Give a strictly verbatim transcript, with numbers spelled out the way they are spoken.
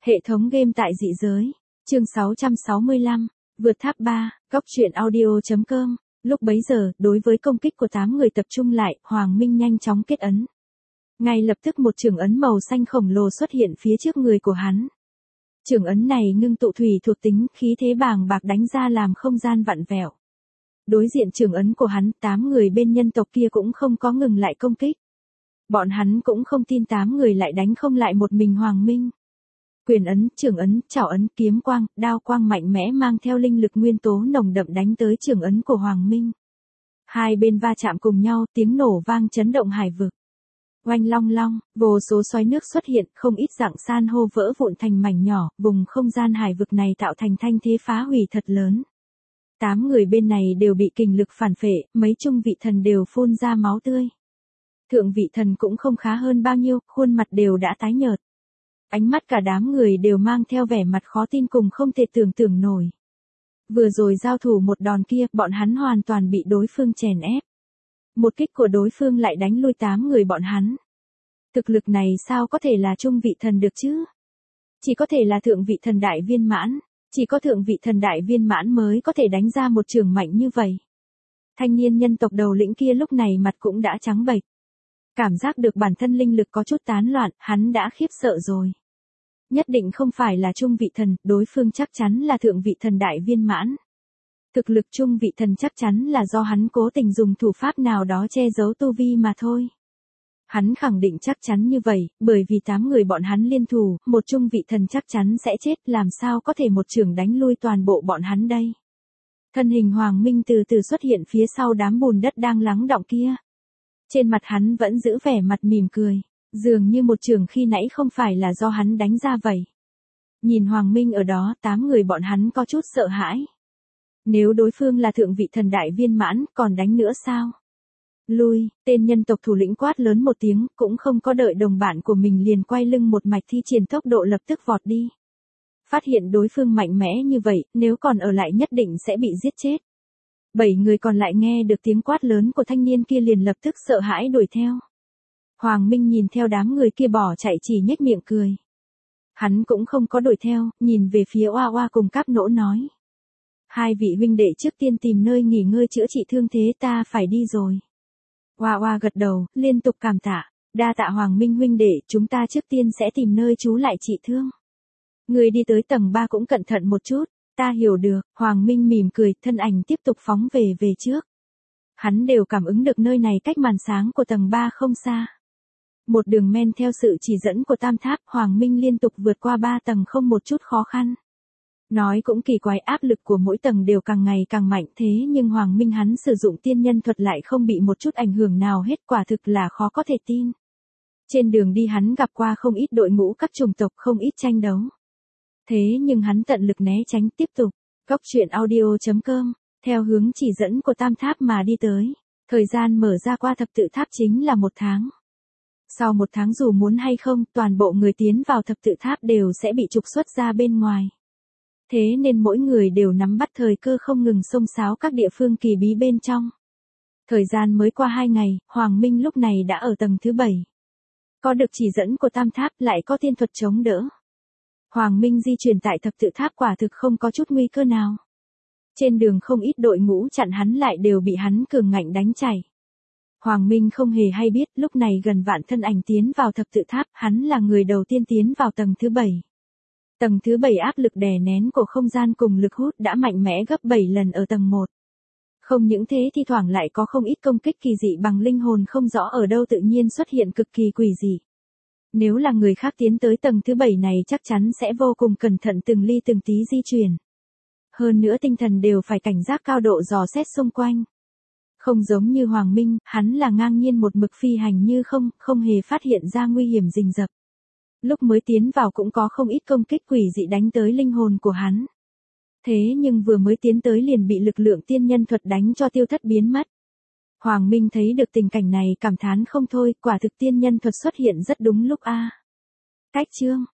Hệ thống game tại dị giới. Chương sáu trăm sáu mươi lăm, vượt tháp ba, góc truyện audio chấm com. Lúc bấy giờ, đối với công kích của tám người tập trung lại, Hoàng Minh nhanh chóng kết ấn. Ngay lập tức một trường ấn màu xanh khổng lồ xuất hiện phía trước người của hắn. Trường ấn này ngưng tụ thủy thuộc tính, khí thế bàng bạc đánh ra làm không gian vặn vẹo. Đối diện trường ấn của hắn, tám người bên nhân tộc kia cũng không có ngừng lại công kích. Bọn hắn cũng không tin tám người lại đánh không lại một mình Hoàng Minh. Quyền ấn, trường ấn, chảo ấn, kiếm quang, đao quang mạnh mẽ mang theo linh lực nguyên tố nồng đậm đánh tới trường ấn của Hoàng Minh. Hai bên va chạm cùng nhau, tiếng nổ vang chấn động hải vực. Oanh long long, vô số xoáy nước xuất hiện, không ít dạng san hô vỡ vụn thành mảnh nhỏ, vùng không gian hải vực này tạo thành thanh thế phá hủy thật lớn. Tám người bên này đều bị kình lực phản phệ, mấy trung vị thần đều phun ra máu tươi. Thượng vị thần cũng không khá hơn bao nhiêu, khuôn mặt đều đã tái nhợt. Ánh mắt cả đám người đều mang theo vẻ mặt khó tin cùng không thể tưởng tượng nổi. Vừa rồi giao thủ một đòn kia, bọn hắn hoàn toàn bị đối phương chèn ép. Một kích của đối phương lại đánh lui tám người bọn hắn. Thực lực này sao có thể là trung vị thần được chứ? Chỉ có thể là thượng vị thần đại viên mãn, chỉ có thượng vị thần đại viên mãn mới có thể đánh ra một trường mạnh như vậy. Thanh niên nhân tộc đầu lĩnh kia lúc này mặt cũng đã trắng bệch. Cảm giác được bản thân linh lực có chút tán loạn, hắn đã khiếp sợ rồi. Nhất định không phải là trung vị thần, đối phương chắc chắn là thượng vị thần đại viên mãn. Thực lực trung vị thần chắc chắn là do hắn cố tình dùng thủ pháp nào đó che giấu tu vi mà thôi. Hắn khẳng định chắc chắn như vậy, bởi vì tám người bọn hắn liên thủ, một trung vị thần chắc chắn sẽ chết, làm sao có thể một trường đánh lui toàn bộ bọn hắn đây. Thân hình Hoàng Minh từ từ xuất hiện phía sau đám bùn đất đang lắng đọng kia. Trên mặt hắn vẫn giữ vẻ mặt mỉm cười, dường như một trường khi nãy không phải là do hắn đánh ra vậy. Nhìn Hoàng Minh ở đó, tám người bọn hắn có chút sợ hãi. Nếu đối phương là thượng vị thần đại viên mãn, còn đánh nữa sao? Lui, tên nhân tộc thủ lĩnh quát lớn một tiếng, cũng không có đợi đồng bạn của mình liền quay lưng một mạch thi triển tốc độ lập tức vọt đi. Phát hiện đối phương mạnh mẽ như vậy, nếu còn ở lại nhất định sẽ bị giết chết. Bảy người còn lại nghe được tiếng quát lớn của thanh niên kia liền lập tức sợ hãi đuổi theo. Hoàng Minh nhìn theo đám người kia bỏ chạy chỉ nhếch miệng cười. Hắn cũng không có đuổi theo, nhìn về phía Oa Oa cùng Cáp Nỗ nói. Hai vị huynh đệ trước tiên tìm nơi nghỉ ngơi chữa trị thương thế, ta phải đi rồi. Oa Oa gật đầu, liên tục cảm tạ. Đa tạ Hoàng Minh huynh đệ, chúng ta trước tiên sẽ tìm nơi trú lại trị thương. Người đi tới tầng ba cũng cẩn thận một chút. Ta hiểu được, Hoàng Minh mỉm cười, thân ảnh tiếp tục phóng về về trước. Hắn đều cảm ứng được nơi này cách màn sáng của tầng ba không xa. Một đường men theo sự chỉ dẫn của tam tháp, Hoàng Minh liên tục vượt qua ba tầng không một chút khó khăn. Nói cũng kỳ quái, áp lực của mỗi tầng đều càng ngày càng mạnh, thế nhưng Hoàng Minh hắn sử dụng tiên nhân thuật lại không bị một chút ảnh hưởng nào hết, quả thực là khó có thể tin. Trên đường đi hắn gặp qua không ít đội ngũ các chủng tộc, không ít tranh đấu. Thế nhưng hắn tận lực né tránh, tiếp tục. Góc truyện audio chấm com, theo hướng chỉ dẫn của tam tháp mà đi tới. Thời gian mở ra qua thập tự tháp chính là một tháng. Sau một tháng dù muốn hay không, toàn bộ người tiến vào thập tự tháp đều sẽ bị trục xuất ra bên ngoài. Thế nên mỗi người đều nắm bắt thời cơ không ngừng xông xáo các địa phương kỳ bí bên trong. Thời gian mới qua hai ngày, Hoàng Minh lúc này đã ở tầng thứ bảy. Có được chỉ dẫn của tam tháp lại có tiên thuật chống đỡ. Hoàng Minh di chuyển tại thập tự tháp quả thực không có chút nguy cơ nào. Trên đường không ít đội ngũ chặn hắn lại đều bị hắn cường ngạnh đánh chảy. Hoàng Minh không hề hay biết, lúc này gần vạn thân ảnh tiến vào thập tự tháp, hắn là người đầu tiên tiến vào tầng thứ bảy. Tầng thứ bảy áp lực đè nén của không gian cùng lực hút đã mạnh mẽ gấp bảy lần ở tầng một. Không những thế thi thoảng lại có không ít công kích kỳ dị bằng linh hồn không rõ ở đâu tự nhiên xuất hiện cực kỳ quỷ dị. Nếu là người khác tiến tới tầng thứ bảy này chắc chắn sẽ vô cùng cẩn thận từng ly từng tí di chuyển. Hơn nữa tinh thần đều phải cảnh giác cao độ dò xét xung quanh. Không giống như Hoàng Minh, hắn là ngang nhiên một mực phi hành như không, không hề phát hiện ra nguy hiểm rình rập. Lúc mới tiến vào cũng có không ít công kích quỷ dị đánh tới linh hồn của hắn. Thế nhưng vừa mới tiến tới liền bị lực lượng tiên nhân thuật đánh cho tiêu thất biến mất. Hoàng Minh thấy được tình cảnh này cảm thán không thôi, quả thực tiên nhân thuật xuất hiện rất đúng lúc a. Cách chương,